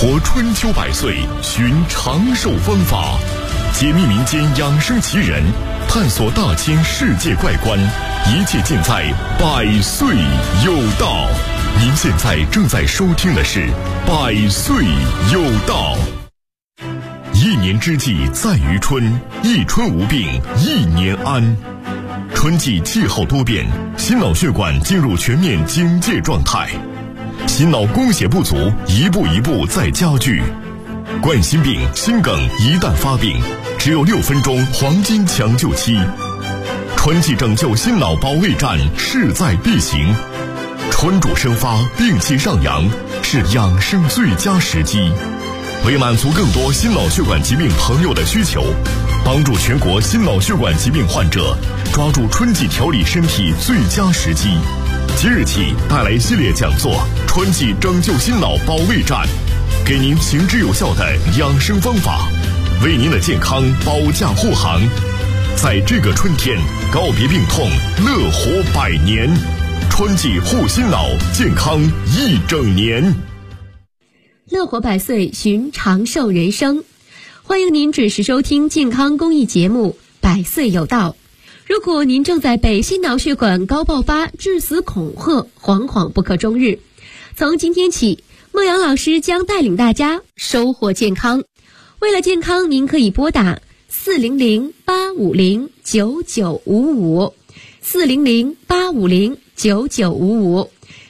活春秋百岁，寻长寿方法，解密民间养生奇人，探索大千世界怪观，一切尽在百岁有道。您现在正在收听的是百岁有道。一年之计在于春，一春无病一年安。春季气候多变，心脑血管进入全面警戒状态，心脑供血不足一步一步在加剧。冠心病、心梗一旦发病，只有6分钟黄金抢救期。春季拯救心脑保卫战势在必行。春主生发，病气上扬，是养生最佳时机。为满足更多心脑血管疾病朋友的需求，帮助全国心脑血管疾病患者抓住春季调理身体最佳时机，即日起带来系列讲座《春季拯救心脑保卫战》，给您行之有效的养生方法，为您的健康保驾护航。在这个春天，告别病痛，乐活100年。春季护心脑，健康一整年。 乐活100岁，寻长寿人生。欢迎您准时收听健康公益节目《百岁有道》。如果您正在被心脑血管高爆发致死恐吓，惶惶不可终日，从今天起，孟阳老师将带领大家收获健康。为了健康，您可以拨打400-850-9955 400-850-9955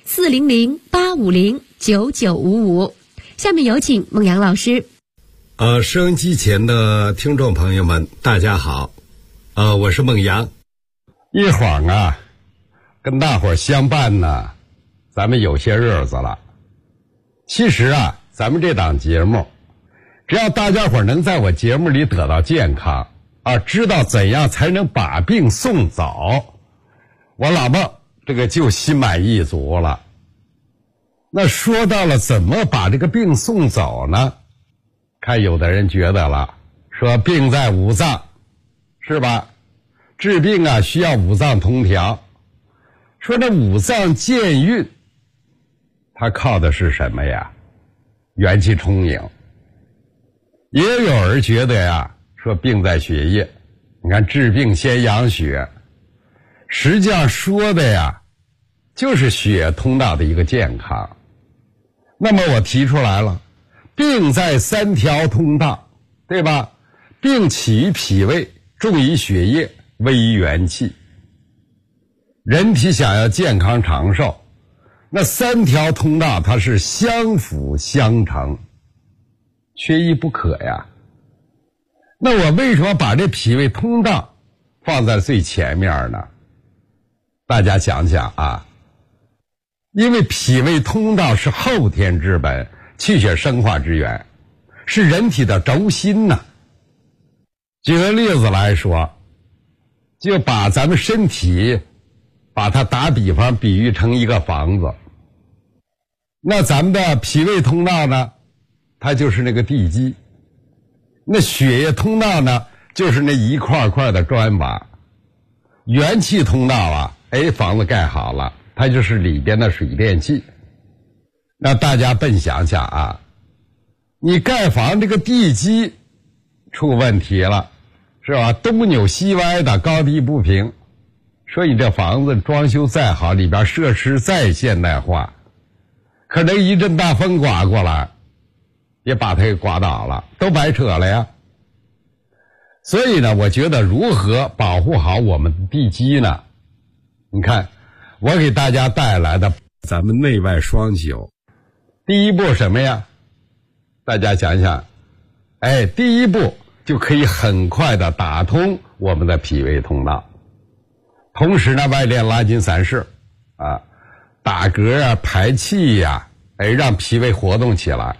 400-850-9955。下面有请孟阳老师。 收音机前的听众朋友们，大家好，我是孟阳。一晃啊，跟大伙儿相伴呢，咱们有些日子了。其实啊，咱们这档节目，只要大家伙儿能在我节目里得到健康啊，知道怎样才能把病送走，我老孟这个就心满意足了。那说到了怎么把这个病送走呢？看有的人觉得了，说病在五脏，是吧？治病啊需要五脏通调。说这五脏健运，它靠的是什么呀？元气充盈。也有人觉得呀，说病在血液，你看治病先养血，实际上说的呀，就是血通道的一个健康。那么我提出来了，病在3条通道，对吧？病起于脾胃，重于血液，微于元气。人体想要健康长寿，那3条通道它是相辅相成，缺一不可呀。那我为什么把这脾胃通道放在最前面呢？大家想想啊，因为脾胃通道是后天之本，气血生化之源，是人体的轴心呐。举个例子来说，就把咱们身体把它打比方比喻成一个房子，那咱们的脾胃通道呢，它就是那个地基，那血液通道呢，就是那一块块的砖瓦，元气通道啊，房子盖好了，它就是里边的水电气。那大家笨想想啊，你盖房这个地基出问题了，是吧？东扭西歪的，高低不平，说你这房子装修再好，里边设施再现代化，可能一阵大风刮过来，也把它给刮倒了，都白扯了呀。所以呢，我觉得如何保护好我们的地基呢？你看，我给大家带来的咱们内外双修。第一步什么呀？大家想想，第一步就可以很快的打通我们的脾胃通道，同时呢，外练拉筋散释啊，打嗝啊，排气呀，让脾胃活动起来。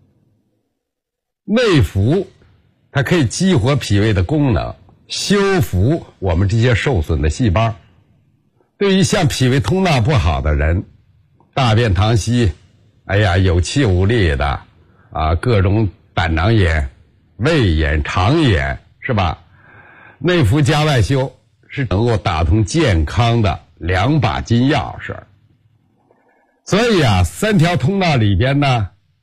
内服它可以激活脾胃的功能，修复我们这些受损的细胞。对于像脾胃通道不好的人，大便溏稀，有气无力的啊，各种胆囊炎、胃炎、肠炎，是吧？内服加外修是能够打通健康的2把金钥匙。所以啊，3条通道里边呢，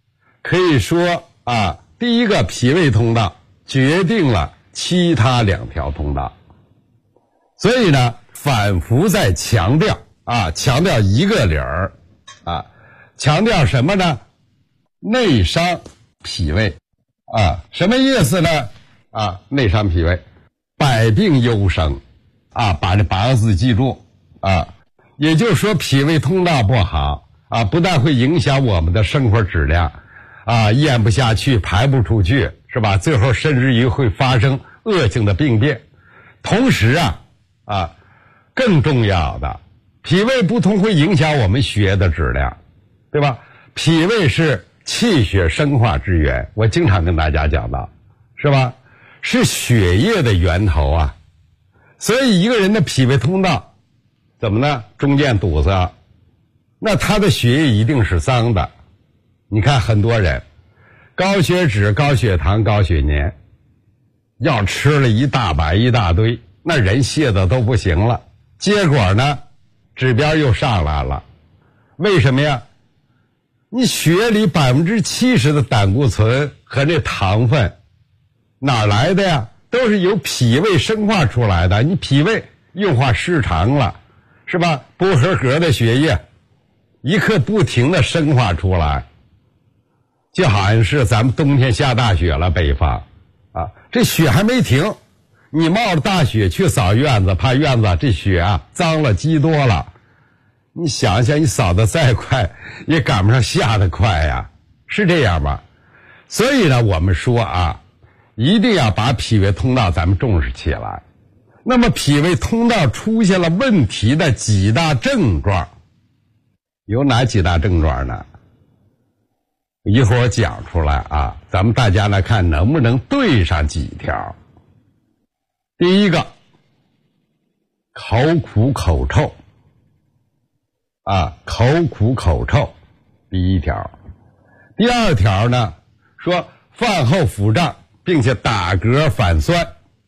可以说啊，第一个脾胃通道决定了其他2条通道。所以呢，反复在强调一个理儿啊，强调什么呢？内伤脾胃啊，什么意思呢？啊，内伤脾胃，百病优生啊，把这8个字记住啊。也就是说，脾胃通道不好啊，不但会影响我们的生活质量啊，咽不下去，排不出去，是吧？最后甚至于会发生恶性的病变。同时更重要的，脾胃不通会影响我们血液的质量，对吧？脾胃是气血生化之源，我经常跟大家讲到，是吧？是血液的源头啊。所以一个人的脾胃通道怎么呢？中间堵塞，那他的血液一定是脏的。你看很多人高血脂、高血糖、高血粘，药吃了一大堆，那人泻的都不行了，结果呢，指标又上来了。为什么呀？你血里70%的胆固醇和这糖分哪来的呀？都是由脾胃生化出来的。你脾胃运化失常了，是吧？不合格的血液一刻不停的生化出来，就好像是咱们冬天下大雪了，北方啊，这雪还没停，你冒着大雪去扫院子，怕院子这雪脏了积多了，你想想，你扫得再快也赶不上下得快呀，是这样吧？所以呢，我们说一定要把脾胃通道咱们重视起来。那么脾胃通道出现了问题的几大症状，有哪几大症状呢？一会儿我讲出来咱们大家来看能不能对上几条。第一个，口苦口臭口苦口臭，第一条。第二条呢，说饭后腹胀并且打嗝反酸。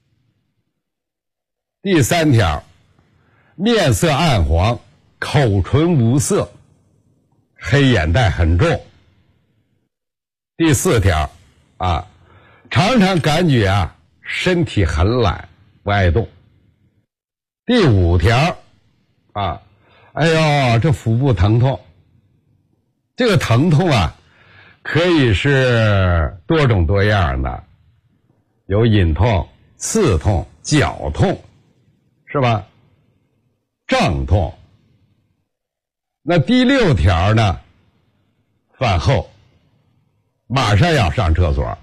第三条，面色暗黄，口唇无色，黑眼袋很重。第四条常常感觉身体很懒，不爱动。第五条哎呦，这腹部疼痛，这个疼痛可以是多种多样的，有隐痛、刺痛、绞痛，是吧？胀痛。那第六条呢，饭后马上要上厕所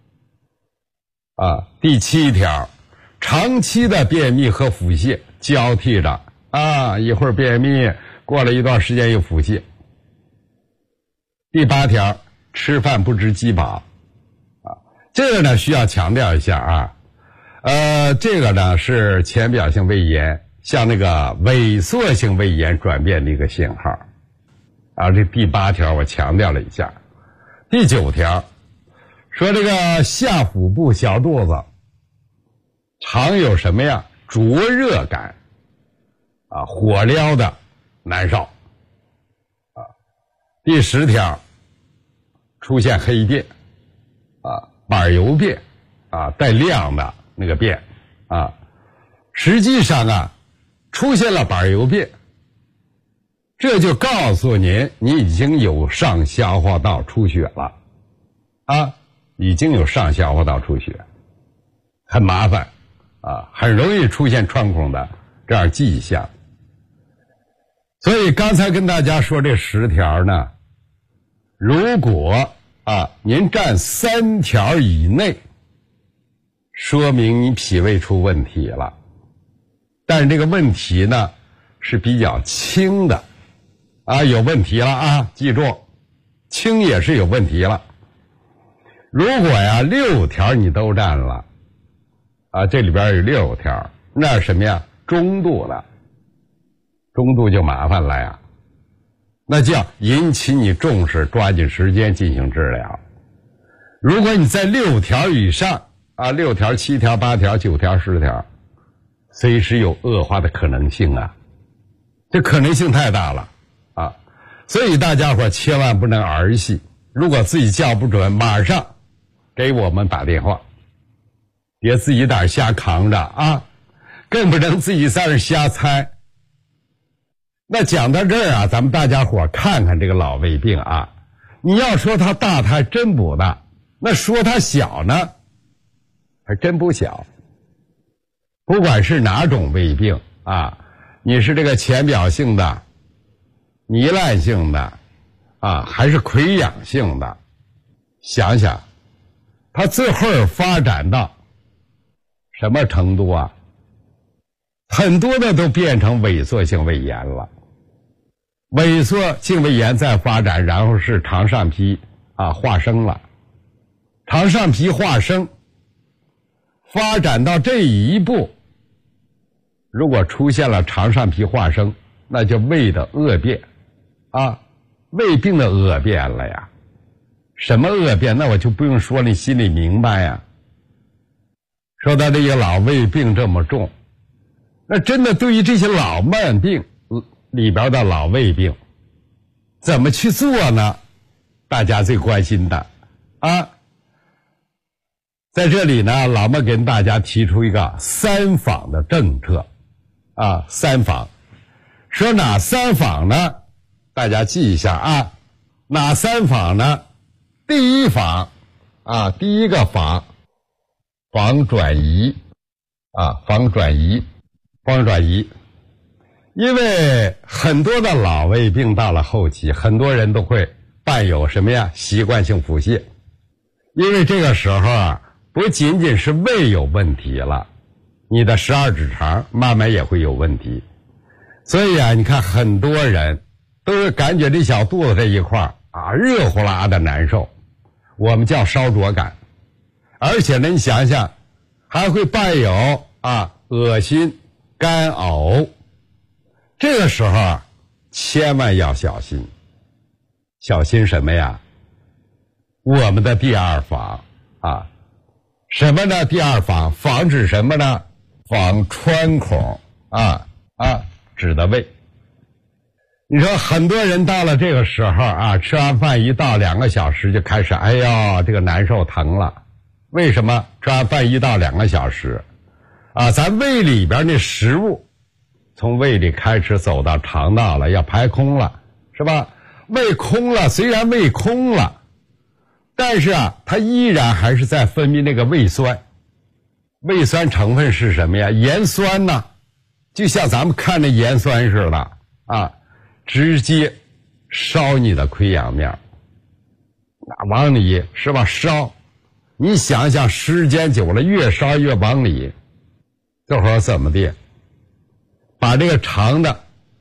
第七条，长期的便秘和腹泻交替着一会儿便秘，过了一段时间又腹泻。第八条，吃饭不知饥饱这个呢需要强调一下这个呢是浅表性胃炎向那个萎缩性胃炎转变的一个信号这第八条我强调了一下。第九条说这个下腹部小肚子常有什么呀？灼热感火燎的难受第10条，出现黑便板油便带亮的那个便实际上出现了板油便，这就告诉您你已经有上消化道出血了已经有上消化道出血，很麻烦很容易出现穿孔的这样迹象。所以刚才跟大家说这10条呢，如果您占3条以内，说明你脾胃出问题了。但是这个问题呢是比较轻的有问题了记住，轻也是有问题了。如果6条你都占了这里边有6条，那是什么呀？中度的，中度就麻烦了那就要引起你重视，抓紧时间进行治疗。如果你在6条以上6条、7条、8条、9条、10条，随时有恶化的可能性这可能性太大了所以大家伙千万不能儿戏如果自己叫不准，马上给我们打电话，别自己在那瞎扛着啊，更不能自己在那瞎猜。那讲到这儿啊，咱们大家伙看看这个老胃病啊，你要说它大，它还真不大；那说它小呢，还真不小。不管是哪种胃病啊，你是这个浅表性的、糜烂性的啊，还是溃疡性的，想想它最后发展到什么程度啊？很多的都变成萎缩性胃炎了。萎缩性胃炎再发展，然后是肠上皮化生了。肠上皮化生发展到这一步，如果出现了肠上皮化生，那就胃的恶变啊，胃病的恶变了呀。什么恶变？那我就不用说，你心里明白呀。说到这个老胃病这么重，那真的对于这些老慢病里边的老胃病怎么去做呢？大家最关心的啊，在这里呢，老莫跟大家提出一个三防的政策啊，三防。说哪三防呢？大家记一下啊，哪三防呢？第一防啊，第一个防，防转移啊，防转移。因为很多的老胃病到了后期，很多人都会伴有什么呀？习惯性腹泻。因为这个时候啊，不仅仅是胃有问题了，你的12指肠慢慢也会有问题。所以啊，你看很多人都是感觉这小肚子这一块啊，热乎啦的难受，我们叫烧灼感。而且呢，你想想，还会伴有恶心、干呕。这个时候啊，千万要小心。小心什么呀？我们的第二防啊，什么呢？第二防防止什么呢？防穿孔指的胃。你说很多人到了这个时候啊，吃完饭一到2个小时就开始哎呦这个难受疼了。为什么？吃完饭1到2个小时啊，咱胃里边那食物从胃里开始走到肠道了，要排空了，是吧？胃空了，虽然胃空了，但是啊，它依然还是在分泌那个胃酸。胃酸成分是什么呀？盐酸呢，就像咱们看那盐酸似的啊，直接烧你的溃疡面，往里是吧烧。你想想，时间久了，越烧越往里，这会儿怎么地？把这个肠的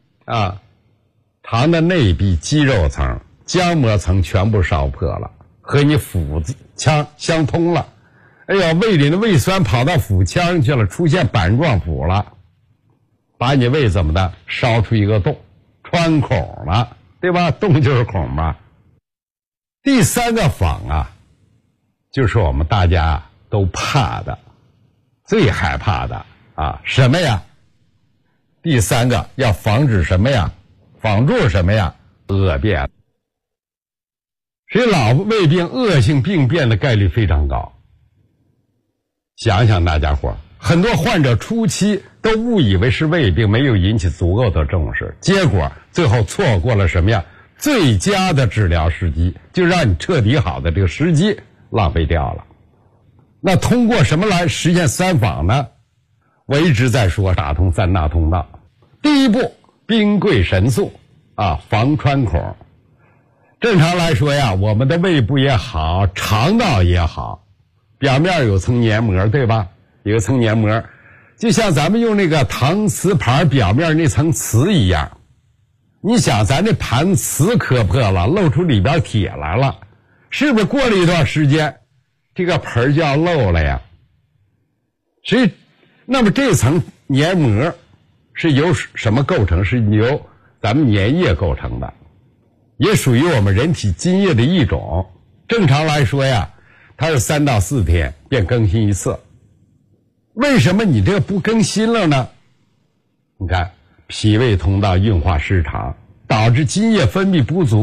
内壁、肌肉层、浆膜层全部烧破了，和你腹腔相通了。哎呀，胃里的胃酸跑到腹腔去了，出现板状腹了，把你胃怎么的烧出一个洞，穿孔了，对吧？洞就是孔嘛。第三个防啊，就是我们大家都怕的、最害怕的什么呀？第三个要防止什么呀？防住什么呀？恶变。所以老胃病恶性病变的概率非常高。想想大家伙，很多患者初期都误以为是胃病，没有引起足够的重视，结果最后错过了什么呀？最佳的治疗时机，就让你彻底好的这个时机浪费掉了。那通过什么来实现三防呢？我一直在说打通3大通道。第一步，兵贵神速防穿孔。正常来说呀，我们的胃部也好，肠道也好，表面有层黏膜，对吧？有一层黏膜，就像咱们用那个搪瓷盘表面那层瓷一样。你想咱这盘瓷磕破了，露出里边铁来了，是不是过了一段时间这个盆就要漏了呀？所以那么这层黏膜是由什么构成？是由咱们粘液构成的，也属于我们人体津液的一种。正常来说呀，它是3到4天便更新一次。为什么你这个不更新了呢？你看脾胃通道运化失常，导致津液分泌不足，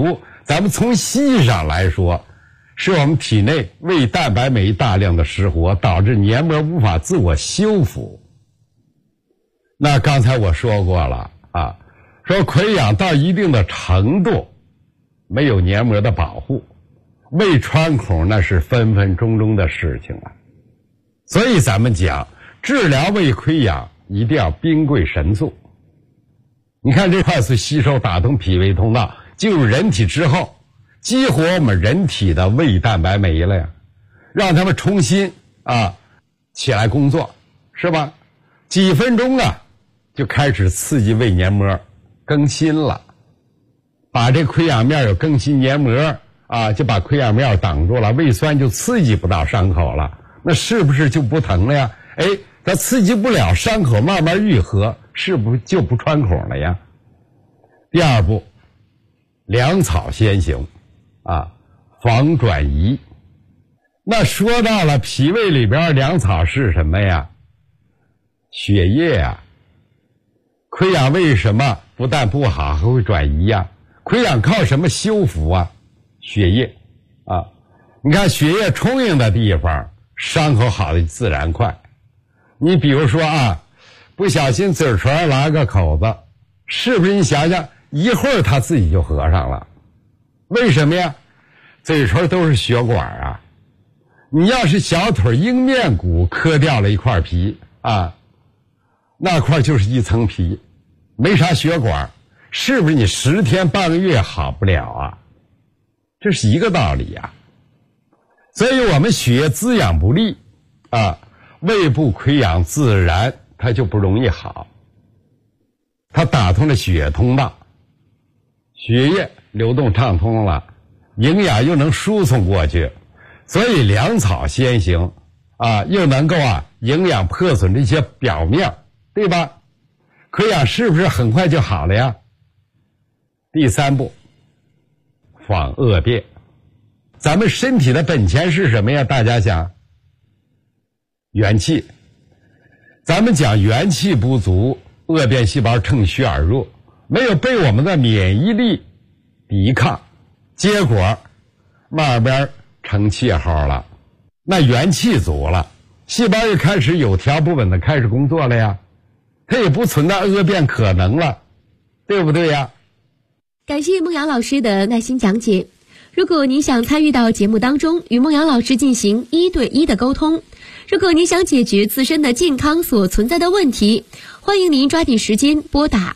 咱们从西医上来说，是我们体内胃蛋白酶大量的失活，导致黏膜无法自我修复。那刚才我说过了啊，说溃疡到一定的程度，没有黏膜的保护，胃穿孔那是分分钟钟的事情啊。所以咱们讲治疗胃溃疡一定要兵贵神速。你看这快速吸收打通脾胃通道进入人体之后，激活我们人体的胃蛋白酶了呀，让他们重新起来工作，是吧？几分钟就开始刺激胃黏膜更新了，把这溃疡面有更新黏膜就把溃疡面挡住了，胃酸就刺激不到伤口了，那是不是就不疼了呀？它刺激不了伤口慢慢愈合，是不是就不穿孔了呀？第二步，粮草先行防转移。那说到了脾胃里边粮草是什么呀？血液呀。溃疡为什么不但不好还会转移呀？溃疡靠什么修复啊？血液你看血液充盈的地方，伤口好的自然快。你比如说不小心嘴唇上拉个口子，是不是你想想一会儿它自己就合上了？为什么呀？嘴唇都是血管你要是小腿鹰面骨磕掉了一块皮那块就是一层皮，没啥血管，是不是你10天半个月好不了这是一个道理所以我们血液滋养不力胃部溃疡自然它就不容易好。它打通了血液通道，血液流动畅通了，营养又能输送过去，所以粮草先行又能够营养破损这些表面，对吧？溃疡是不是很快就好了呀？第三步，防恶变。咱们身体的本钱是什么呀？大家想，元气。咱们讲元气不足，恶变细胞趁虚而入，没有被我们的免疫力抵抗，结果慢慢成气候了。那元气足了，细胞又开始有条不紊的开始工作了呀，它也不存在恶变可能了，对不对呀？ 感谢孟阳老师的耐心讲解。如果您想参与到节目当中，与孟阳老师进行1对1的沟通，如果您想解决自身的健康所存在的问题，欢迎您抓紧时间拨打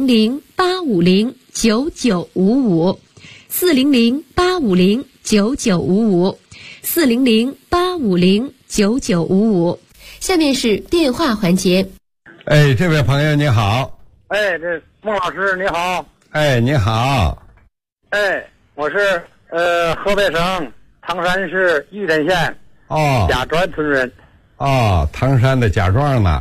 400-850-9955 400-850-9955 400-850-9955。下面是电话环节。 这位朋友你好。 这孟老师你好。 你好。 我是河北省唐山市玉田县贾庄村人。 唐山的贾庄呢？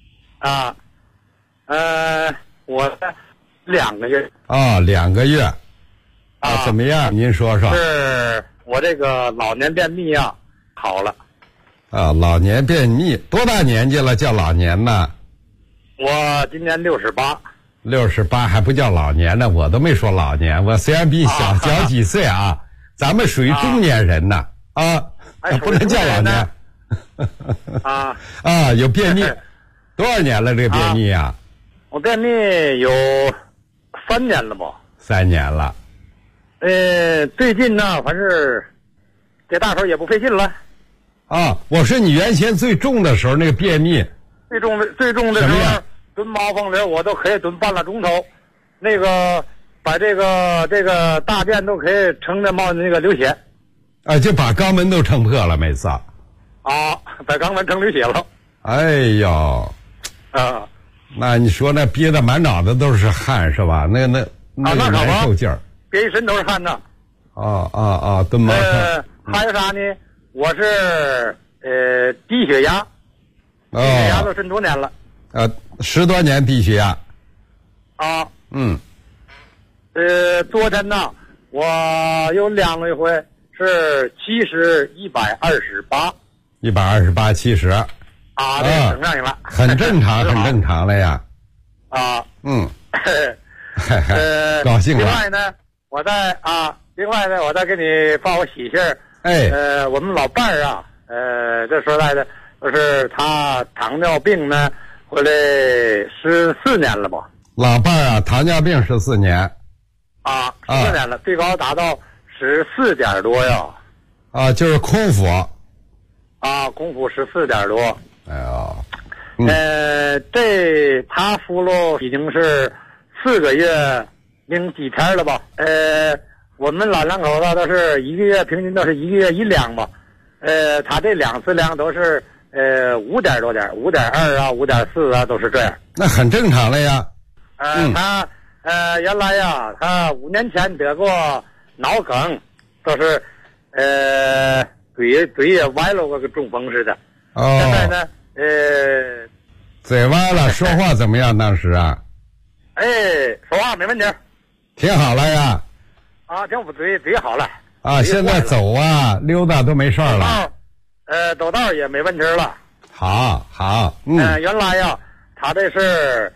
我2个月。 2个月。怎么样？您说说。 是我这个老年便秘好了。 老年便秘，多大年纪了叫老年呢？ 我今年68。 68还不叫老年呢，我都没说老年，我虽然比小几岁咱们属于中年人呢不能叫老年有便秘，多少年了这个便秘我便秘有3年了吧 ？3年了。 最近呢，反正给大伙也不费劲了。 我说你原先最重的时候那个便秘， 最重的时候蹲猫风流我都可以蹲半个钟头，那个把这个大便都可以撑着冒那个流血。 就把肛门都撑破了每次。 把肛门撑流血了。 哎呦。那你说那憋得满脑子都是汗是吧？那难受劲儿。 憋一身都是汗呢。 蹲猫风。还有啥呢？我是低血压。低血压都10多年了。 10多年低血压。 昨天呢，我有2个回是70、128。 128、70。 这整上去了。 很正常，很正常了呀。 高兴了。 另外呢，我在另外呢，我再给你报个喜信儿。我们老伴儿啊，这说来的就是他糖尿病呢，回来14年了吧？ 老伴儿啊，糖尿病14年。 啊，14年了，最高达到14点多呀。 啊，就是空腹。 啊，空腹14点多。 哎呦。 这他服了已经是4个月零几天了吧？我们老两口子都是一个月平均都是1个月1两吧。他这2次量都是5点多点，5.2啊，5.4啊，都是这样。 那很正常了呀。 他原来呀，他5年前得过脑梗，都是嘴也歪了，跟中风似的。现在呢， 嘴歪了，说话怎么样？当时啊？ 说话没问题。 挺好了呀。 啊，挺嘴好了。 啊，现在走啊，溜达都没事了。 走道也没问题了。 好。 原来呀，他这是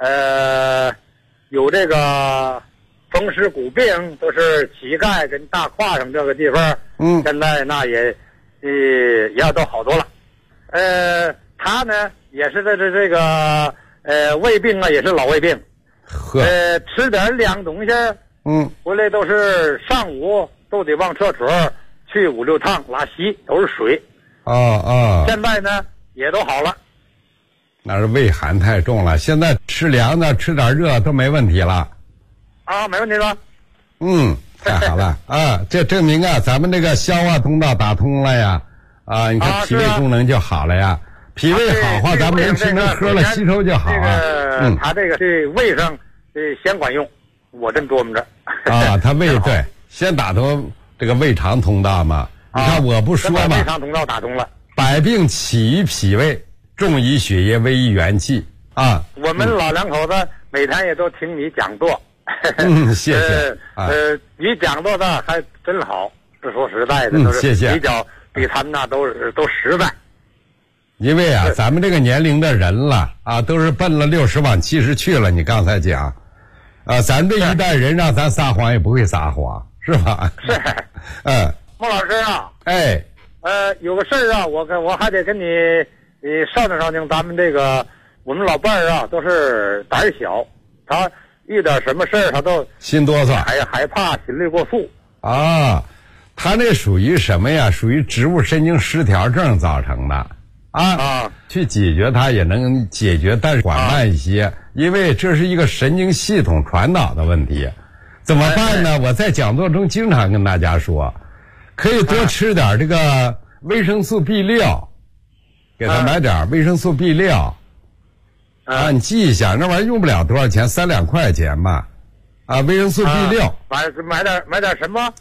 有这个风湿骨病，都是膝盖跟大胯上这个地方。现在那也都好多了。他呢也是这个胃病啊，也是老胃病。吃点凉东西。回来都是上午都得往厕所去5、6趟拉稀，都是水。现在呢也都好了。 那是胃寒太重了，现在吃凉的吃点热都没问题了。 啊，没问题了。 太好了啊！这证明啊，咱们这个消化通道打通了呀。啊，你看脾胃功能就好了呀。脾胃好话，咱们能吃能喝了，吸收就好啊。 他这个对胃上先管用，我真琢磨着。 啊，他胃对，先打通这个胃肠通道嘛。你看我不说嘛， 胃肠通道打通了。 百病起于脾胃，重于血液，危于元气啊。 我们老两口子每天也都听你讲座。 谢谢。 你讲座的还真好，是说实在的，都是谢谢。 比他们那都实在。 因为啊，咱们这个年龄的人了啊，都是奔了60往70去了。你刚才讲，咱这一代人让咱撒谎也不会撒谎，是吧？ 是。孟老师啊。有个事儿啊，我还得跟你商量，咱们这个我们老伴儿啊，都是胆小，他遇点什么事儿他都心哆嗦， 害怕，心率过速。 啊，他那属于什么呀？属于植物神经失调症造成的。去解决它也能解决，但是缓慢一些，因为这是一个神经系统传导的问题。怎么办呢？我在讲座中经常跟大家说，可以多吃点这个维生素 B6，给他买点维生素 B6。你记一下，那玩意儿用不了多少钱，3、2块钱吧。维生素 B6。 买点什么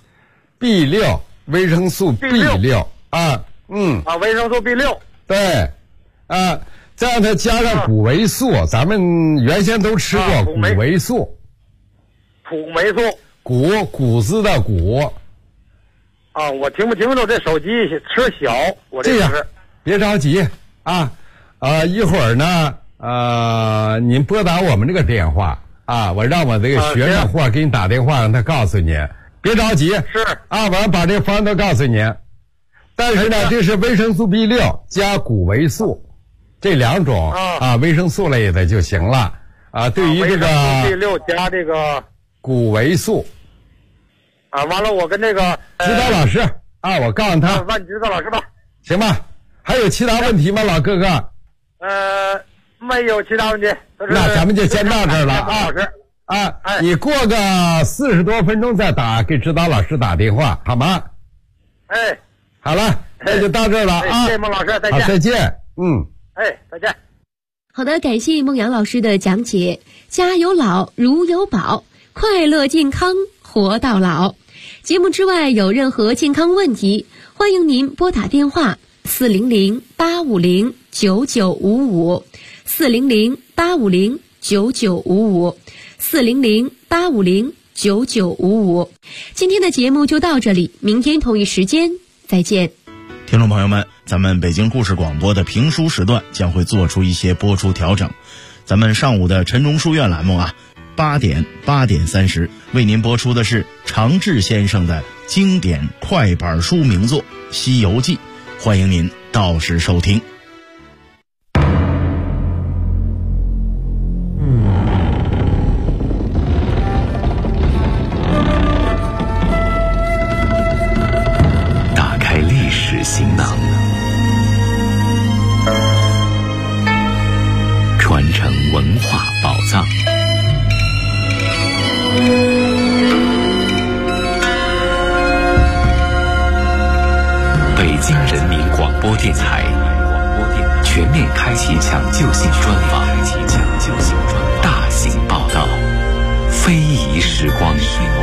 ？B6，维生素 B6。 维生素 B6。 对，再让它加上谷维素，咱们原先都吃过谷维素。 谷维素。 谷子的谷。 我听不清楚，这手机吃小，我这样，别着急一会儿呢，您拨打我们这个电话我让我这个学生或给你打电话，让他告诉你，别着急。 是我把这方都告诉你。但是呢，这是维生素 B6 加谷维素，这2种维生素类的就行了对于这个 B6 加这个谷维素完了我跟这个指导老师我告诉他， 问指导老师吧， 行吧？还有其他问题吗，老哥哥？ 没有其他问题。 那咱们就先到这儿了老师你过个40多分钟再给指导老师打电话，好吗？好了，那就到这儿了谢谢孟老师，再见。 再见。 再见。 好的，感谢孟阳老师的讲解。家有老，如有宝，快乐健康活到老。节目之外有任何健康问题，欢迎您拨打电话400-850-9955，400-850-9955。今天的节目就到这里，明天同一时间再见。 听众朋友们，咱们北京故事广播的评书时段将会做出一些播出调整。咱们上午的晨钟书院栏目 8点、8点30，为您播出的是常志先生的经典快板书名作《西游记》，欢迎您到时收听。 打开历史行囊，传承文化宝藏。北京人民广播电台全面开启抢救性专访，大型报道，非遗时光。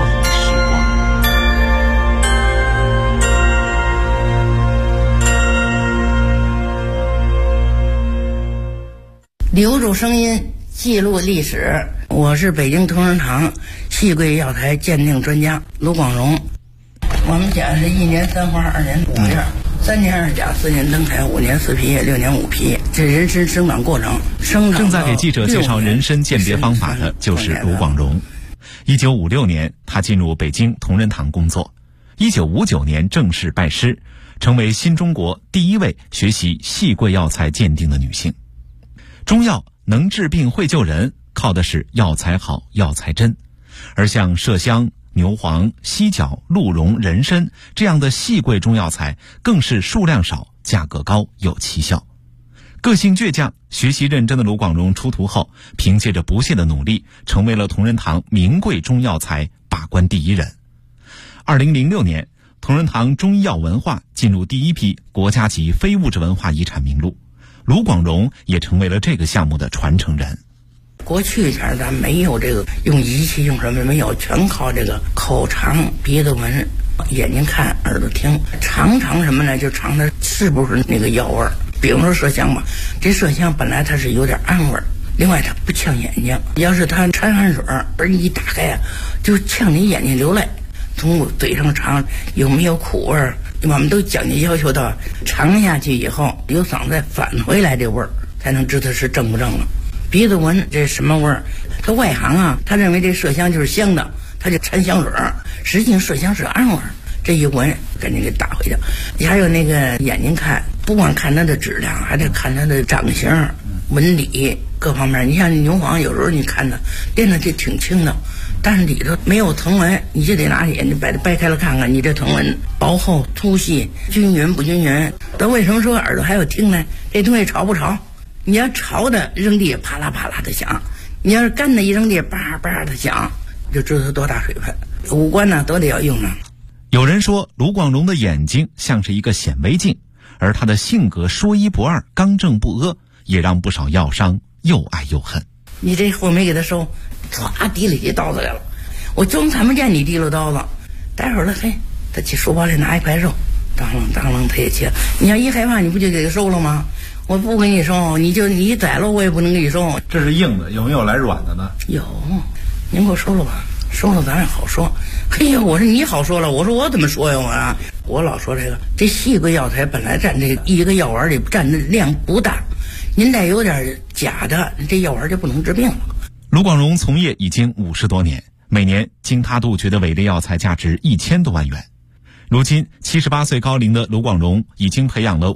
留住声音，记录历史。我是北京同仁堂戏柜药材鉴定专家卢广荣。我们家是1年3花2年5叶，3年2甲4年登台5年4皮叶6年5皮，这人参生长过程。 正在给记者介绍人参鉴别方法的就是卢广荣。1956年，他进入北京同仁堂工作。1959年正式拜师，成为新中国第一位学习戏柜药材鉴定的女性。中药能治病会救人，靠的是药材好、药材真。而像麝香、牛黄、犀角、鹿茸、人参这样的细贵中药材，更是数量少、价格高、有奇效。个性倔强、学习认真的卢广荣出徒后，凭借着不懈的努力，成为了同仁堂名贵中药材把关第一人。2006年，同仁堂中医药文化进入第一批国家级非物质文化遗产名录，卢广荣也成为了这个项目的传承人。 过去前咱没有这个用仪器用什么没有，全靠这个口尝、鼻子闻、眼睛看、耳朵听。尝什么呢？就尝它是不是那个药味儿。比如说麝香吧，这麝香本来它是有点暗味儿，另外它不呛眼睛。要是它掺汗水而你一打开啊，就呛你眼睛流泪。从嘴上尝有没有苦味儿，我们都讲究要求到尝下去以后由嗓子再返回来这味儿，才能知道是正不正了。鼻子闻这什么味儿？他外行啊，他认为这麝香就是香的，他就掺香水，实际上麝香是暗味儿。这一闻赶紧给打回去。还有那个眼睛看，不光看它的质量，还得看它的长形、纹理各方面。你像牛黄，有时候你看它练的就挺轻的，但是里头没有藤纹，你就得拿眼睛把它掰开了看看，你这藤纹薄厚、粗细、均匀不均匀。但为什么说耳朵还有听呢？这东西潮不潮？你要潮的扔地啪啦啪啦的响，你要是干的一扔地叭叭的响，就知道它多大水分。五官呢都得要用啊。 有人说卢广荣的眼睛像是一个显微镜，而他的性格说一不二、刚正不阿，也让不少药商又爱又恨。 你这货没给他收，唰提了起刀子来了，我总看不见你提溜刀子。待会儿了，嘿，他去书包里拿一块肉，当啷他也切。你要一害怕，你不就给他收了吗？我不给你收，你宰了我也不能给你收。 这是硬的，有没有来软的呢？ 有，您给我收了吧，收了咱也好说。嘿呀，我说你好说了，我说我怎么说呀我老说这细贵药材本来占这一个药丸里占的量不大，您再有点假的，这药丸就不能治病了。 卢广荣从业已经50多年，每年经他杜绝的伪劣药材价值1000多万元。如今78岁高龄的卢广荣已经培养了